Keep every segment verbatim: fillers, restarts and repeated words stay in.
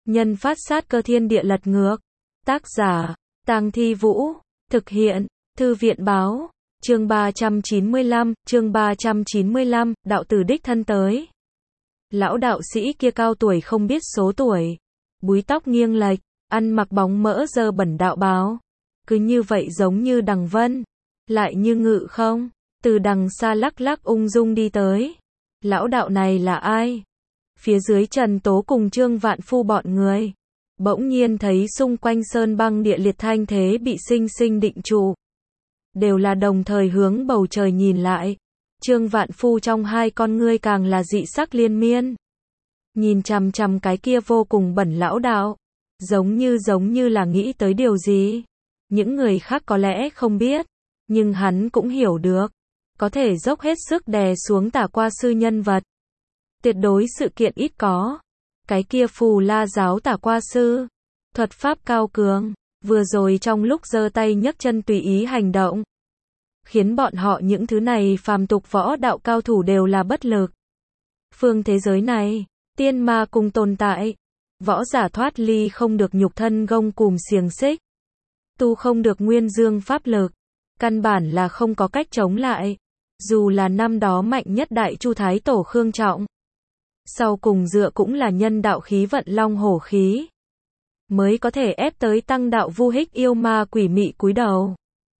Nhân phát sát cơ thiên địa lật ngược. Tác giả, Tang Thi Vũ. Thực hiện, Thư viện báo. Chương ba trăm chín mươi lăm, chương ba trăm chín mươi lăm, đạo tử đích thân tới. Lão đạo sĩ kia cao tuổi không biết số tuổi. Búi tóc nghiêng lệch, ăn mặc bóng mỡ dơ bẩn đạo bào. Cứ như vậy giống như đằng vân. Lại như ngự không. Từ đằng xa lắc lắc ung dung đi tới. Lão đạo này là ai? Phía dưới Trần Tố cùng Trương Vạn Phu bọn người. Bỗng nhiên thấy xung quanh sơn băng địa liệt thanh thế bị sinh sinh định trụ. Đều là đồng thời hướng bầu trời nhìn lại. Trương Vạn Phu trong hai con ngươi càng là dị sắc liên miên. Nhìn chằm chằm cái kia vô cùng bẩn lão đạo. Giống như giống như là nghĩ tới điều gì. Những người khác có lẽ không biết. Nhưng hắn cũng hiểu được. Có thể dốc hết sức đè xuống Tả Qua Sư nhân vật. Tuyệt đối sự kiện ít có. Cái kia Phù La giáo Tả Qua Sư. Thuật pháp cao cường. Vừa rồi trong lúc giơ tay nhấc chân tùy ý hành động. Khiến bọn họ những thứ này phàm tục võ đạo cao thủ đều là bất lực. Phương thế giới này, tiên ma cùng tồn tại. Võ giả thoát ly không được nhục thân gông cùm xiềng xích. Tu không được nguyên dương pháp lực. Căn bản là không có cách chống lại. Dù là năm đó mạnh nhất Đại Chu Thái Tổ Khương Trọng. Sau cùng dựa cũng là nhân đạo khí vận long hổ khí. Mới có thể ép tới tăng đạo vu hích yêu ma quỷ mị cúi đầu.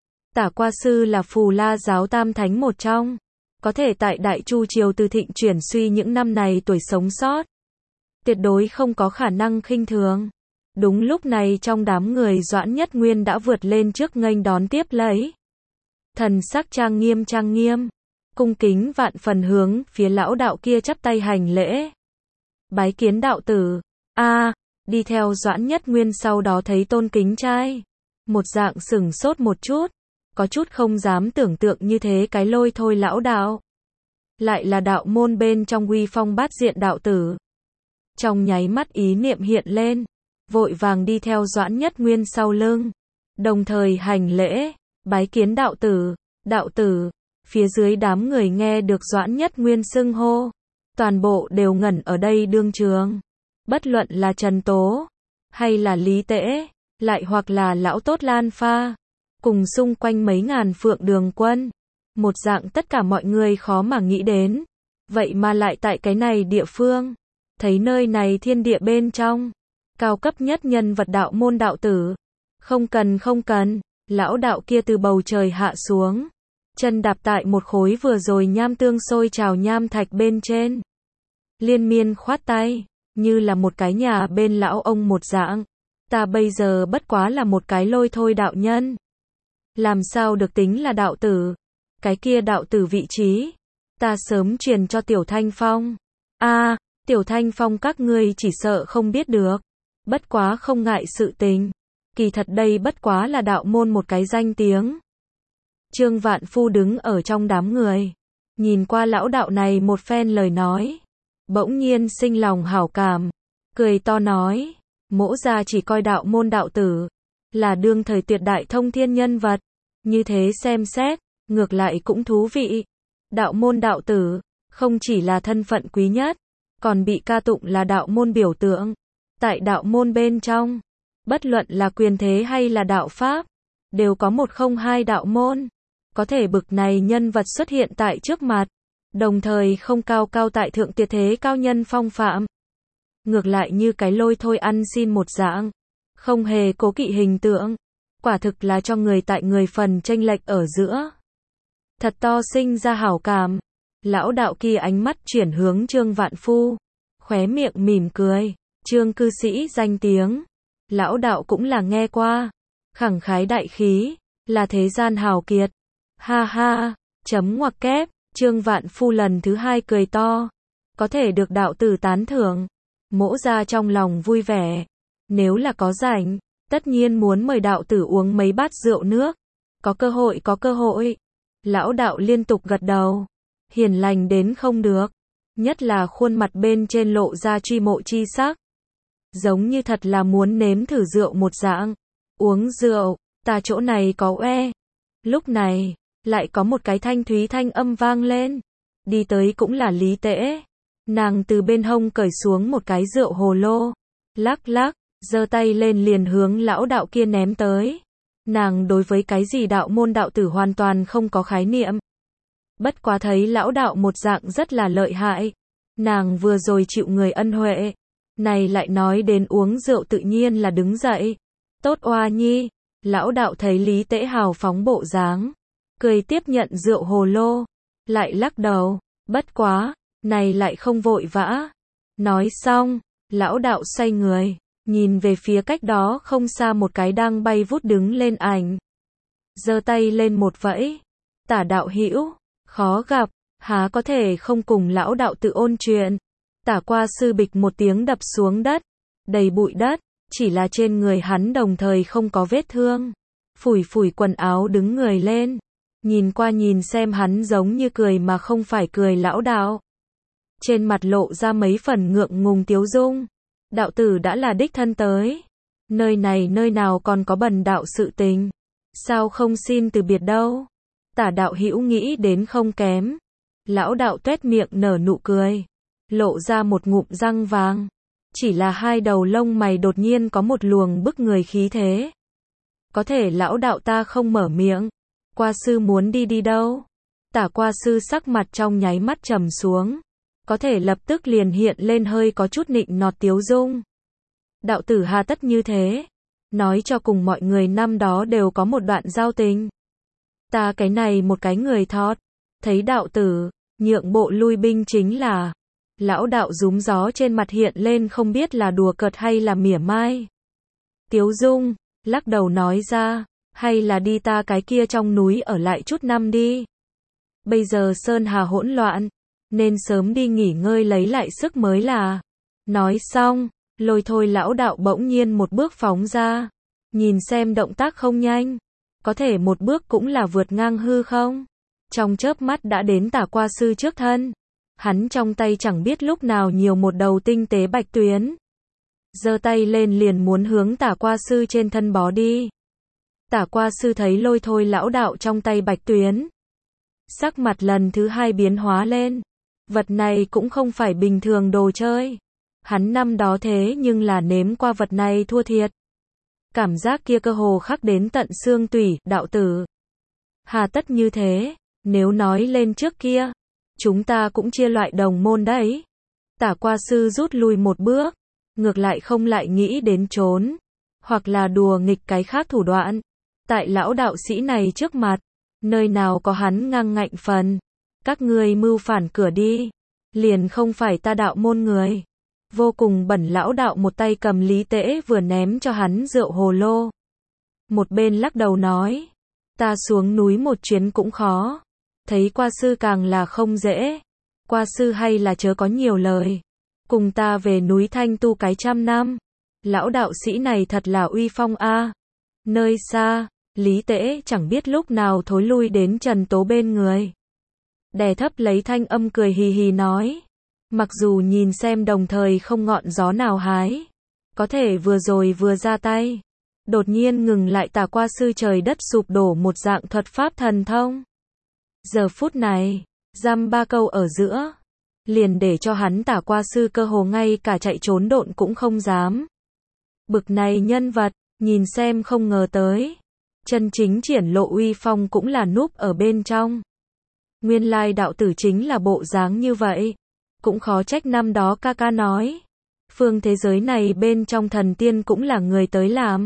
Tả Qua Sư là Phù La giáo tam thánh một trong. Có thể tại Đại Chu triều từ thịnh chuyển suy những năm này tuổi sống sót. Tuyệt đối không có khả năng khinh thường. Đúng lúc này trong đám người Doãn Nhất Nguyên đã vượt lên trước nghênh đón tiếp lấy. Thần sắc trang nghiêm trang nghiêm. Cung kính vạn phần hướng phía lão đạo kia chắp tay hành lễ. Bái kiến đạo tử. A, đi theo Doãn Nhất Nguyên sau đó thấy tôn kính trai. Một dạng sửng sốt một chút. Có chút không dám tưởng tượng như thế cái lôi thôi lão đạo. Lại là đạo môn bên trong uy phong bát diện đạo tử. Trong nháy mắt ý niệm hiện lên. Vội vàng đi theo Doãn Nhất Nguyên sau lưng. Đồng thời hành lễ. Bái kiến đạo tử. Đạo tử. Phía dưới đám người nghe được Doãn Nhất Nguyên xưng hô. Toàn bộ đều ngẩn ở đây đương trường. Bất luận là Trần Tố. Hay là Lý Tễ. Lại hoặc là lão tốt Lan Pha. Cùng xung quanh mấy ngàn phượng đường quân. Một dạng tất cả mọi người khó mà nghĩ đến. Vậy mà lại tại cái này địa phương. Thấy nơi này thiên địa bên trong. Cao cấp nhất nhân vật đạo môn đạo tử. Không cần không cần. Lão đạo kia từ bầu trời hạ xuống. Chân đạp tại một khối vừa rồi nham tương sôi trào nham thạch bên trên. Liên miên khoát tay. Như là một cái nhà bên lão ông một dạng. Ta bây giờ bất quá là một cái lôi thôi đạo nhân. Làm sao được tính là đạo tử. Cái kia đạo tử vị trí. Ta sớm truyền cho Tiểu Thanh Phong. A, Tiểu Thanh Phong các ngươi chỉ sợ không biết được. Bất quá không ngại sự tình. Kỳ thật đây bất quá là đạo môn một cái danh tiếng. Trương Vạn Phu đứng ở trong đám người. Nhìn qua lão đạo này một phen lời nói. Bỗng nhiên sinh lòng hảo cảm. Cười to nói. Mỗ gia chỉ coi đạo môn đạo tử. Là đương thời tuyệt đại thông thiên nhân vật. Như thế xem xét. Ngược lại cũng thú vị. Đạo môn đạo tử. Không chỉ là thân phận quý nhất. Còn bị ca tụng là đạo môn biểu tượng. Tại đạo môn bên trong. Bất luận là quyền thế hay là đạo pháp. Đều có một không hai đạo môn. Có thể bực này nhân vật xuất hiện tại trước mặt. Đồng thời không cao cao tại thượng tuyệt thế cao nhân phong phạm. Ngược lại như cái lôi thôi ăn xin một dạng. Không hề cố kỵ hình tượng. Quả thực là cho người tại người phần chênh lệch ở giữa. Thật to sinh ra hảo cảm. Lão đạo kia ánh mắt chuyển hướng Trương Vạn Phu. Khóe miệng mỉm cười. Trương cư sĩ danh tiếng. Lão đạo cũng là nghe qua. Khẳng khái đại khí. Là thế gian hào kiệt. Ha ha. Chấm ngoặc kép. Trương Vạn Phu lần thứ hai cười to. Có thể được đạo tử tán thưởng. Mỗ ra trong lòng vui vẻ. Nếu là có rảnh. Tất nhiên muốn mời đạo tử uống mấy bát rượu nước. Có cơ hội có cơ hội. Lão đạo liên tục gật đầu. Hiền lành đến không được. Nhất là khuôn mặt bên trên lộ ra truy mộ chi sắc. Giống như thật là muốn nếm thử rượu một dạng. Uống rượu, ta chỗ này có oe. Lúc này, lại có một cái thanh thúy thanh âm vang lên. Đi tới cũng là Lý Tễ. Nàng từ bên hông cởi xuống một cái rượu hồ lô. lắc lắc, giơ tay lên liền hướng lão đạo kia ném tới. Nàng đối với cái gì đạo môn đạo tử hoàn toàn không có khái niệm. Bất quá thấy lão đạo một dạng rất là lợi hại. Nàng vừa rồi chịu người ân huệ. Này lại nói đến uống rượu tự nhiên là đứng dậy. Tốt oa nhi. Lão đạo thấy Lý Tễ hào phóng bộ dáng. Cười tiếp nhận rượu hồ lô. Lại lắc đầu. Bất quá. Này lại không vội vã. Nói xong. Lão đạo xoay người. Nhìn về phía cách đó không xa một cái đang bay vút đứng lên ảnh. Giơ tay lên một vẫy. Tả đạo hữu, khó gặp, há có thể không cùng lão đạo tự ôn chuyện. Tả qua sư bịch một tiếng đập xuống đất. Đầy bụi đất, chỉ là trên người hắn đồng thời không có vết thương. Phủi phủi quần áo đứng người lên. Nhìn qua nhìn xem hắn giống như cười mà không phải cười lão đạo. Trên mặt lộ ra mấy phần ngượng ngùng tiếu dung. Đạo tử đã là đích thân tới. Nơi này nơi nào còn có bần đạo sự tình. Sao không xin từ biệt đâu. Tả đạo hữu nghĩ đến không kém. Lão đạo tuét miệng nở nụ cười. Lộ ra một ngụm răng vàng. Chỉ là hai đầu lông mày đột nhiên có một luồng bức người khí thế. Có thể lão đạo ta không mở miệng. Qua sư muốn đi đi đâu. Tả qua sư sắc mặt trong nháy mắt trầm xuống. Có thể lập tức liền hiện lên hơi có chút nịnh nọt tiếu dung. Đạo tử hà tất như thế. Nói cho cùng mọi người năm đó đều có một đoạn giao tình. Ta cái này một cái người thót. Thấy đạo tử, nhượng bộ lui binh chính là. Lão đạo rúm gió trên mặt hiện lên không biết là đùa cợt hay là mỉa mai. Tiếu dung, lắc đầu nói ra. Hay là đi ta cái kia trong núi ở lại chút năm đi. Bây giờ sơn hà hỗn loạn. Nên sớm đi nghỉ ngơi lấy lại sức mới là. Nói xong, lôi thôi lão đạo bỗng nhiên một bước phóng ra. Nhìn xem động tác không nhanh. Có thể một bước cũng là vượt ngang hư không. Trong chớp mắt đã đến tả qua sư trước thân. Hắn trong tay chẳng biết lúc nào nhiều một đầu tinh tế bạch tuyến. Giơ tay lên liền muốn hướng tả qua sư trên thân bó đi. Tả qua sư thấy lôi thôi lão đạo trong tay bạch tuyến. Sắc mặt lần thứ hai biến hóa lên. Vật này cũng không phải bình thường đồ chơi. Hắn năm đó thế nhưng là nếm qua vật này thua thiệt. Cảm giác kia cơ hồ khắc đến tận xương tủy, đạo tử. Hà tất như thế, nếu nói lên trước kia, chúng ta cũng chia loại đồng môn đấy. Tả qua sư rút lui một bước, ngược lại không lại nghĩ đến trốn, hoặc là đùa nghịch cái khác thủ đoạn. Tại lão đạo sĩ này trước mặt, nơi nào có hắn ngang ngạnh phần. Các ngươi mưu phản cửa đi, liền không phải ta đạo môn người. Vô cùng bẩn lão đạo một tay cầm Lý Tễ vừa ném cho hắn rượu hồ lô. Một bên lắc đầu nói, ta xuống núi một chuyến cũng khó. Thấy qua sư càng là không dễ. Qua sư hay là chớ có nhiều lời. Cùng ta về núi Thanh tu cái trăm năm. Lão đạo sĩ này thật là uy phong a. Nơi xa, Lý Tễ chẳng biết lúc nào thối lui đến Trần Tố bên người. Đè thấp lấy thanh âm cười hì hì nói. Mặc dù nhìn xem đồng thời không ngọn gió nào hái. Có thể vừa rồi vừa ra tay. Đột nhiên ngừng lại tả qua sư trời đất sụp đổ một dạng thuật pháp thần thông. Giờ phút này, dăm ba câu ở giữa. Liền để cho hắn tả qua sư cơ hồ ngay cả chạy trốn độn cũng không dám. Bực này nhân vật, nhìn xem không ngờ tới. Chân chính triển lộ uy phong cũng là núp ở bên trong. Nguyên lai đạo tử chính là bộ dáng như vậy. Cũng khó trách năm đó ca ca nói. Phương thế giới này bên trong thần tiên cũng là người tới làm.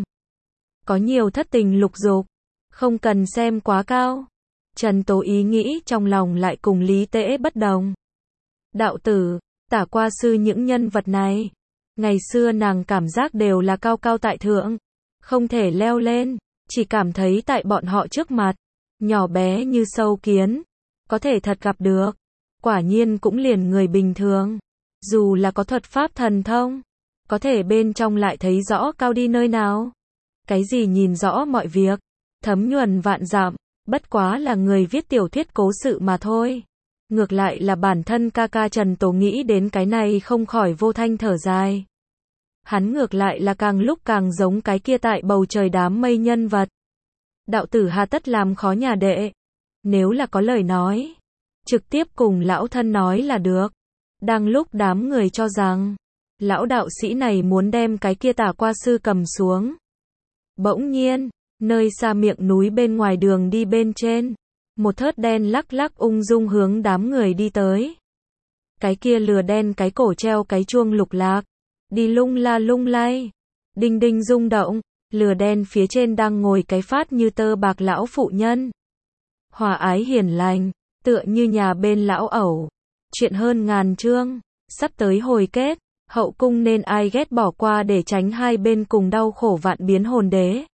Có nhiều thất tình lục dục. Không cần xem quá cao. Trần Tố ý nghĩ trong lòng lại cùng Lý Tễ bất đồng. Đạo tử, tả qua sư những nhân vật này. Ngày xưa nàng cảm giác đều là cao cao tại thượng. Không thể leo lên. Chỉ cảm thấy tại bọn họ trước mặt. Nhỏ bé như sâu kiến. Có thể thật gặp được. Quả nhiên cũng liền người bình thường. Dù là có thuật pháp thần thông. Có thể bên trong lại thấy rõ cao đi nơi nào. Cái gì nhìn rõ mọi việc. Thấm nhuần vạn dặm. Bất quá là người viết tiểu thuyết cố sự mà thôi. Ngược lại là bản thân ca ca Trần Tố nghĩ đến cái này không khỏi vô thanh thở dài. Hắn ngược lại là càng lúc càng giống cái kia tại bầu trời đám mây nhân vật. Đạo tử hà tất làm khó nhà đệ. Nếu là có lời nói, trực tiếp cùng lão thân nói là được. Đang lúc đám người cho rằng Lão đạo sĩ này muốn đem cái kia tà qua sư cầm xuống. Bỗng nhiên, nơi xa miệng núi bên ngoài đường đi bên trên, một thớt đen lắc lắc ung dung hướng đám người đi tới. Cái kia lừa đen cái cổ treo cái chuông lục lạc, đi lung la lung lay, đinh đinh rung động, lừa đen phía trên đang ngồi cái phát như tơ bạc lão phụ nhân. Hòa ái hiền lành, tựa như nhà bên lão ẩu. Chuyện hơn ngàn chương, sắp tới hồi kết, hậu cung nên ai ghét bỏ qua để tránh hai bên cùng đau khổ vạn biến hồn đế.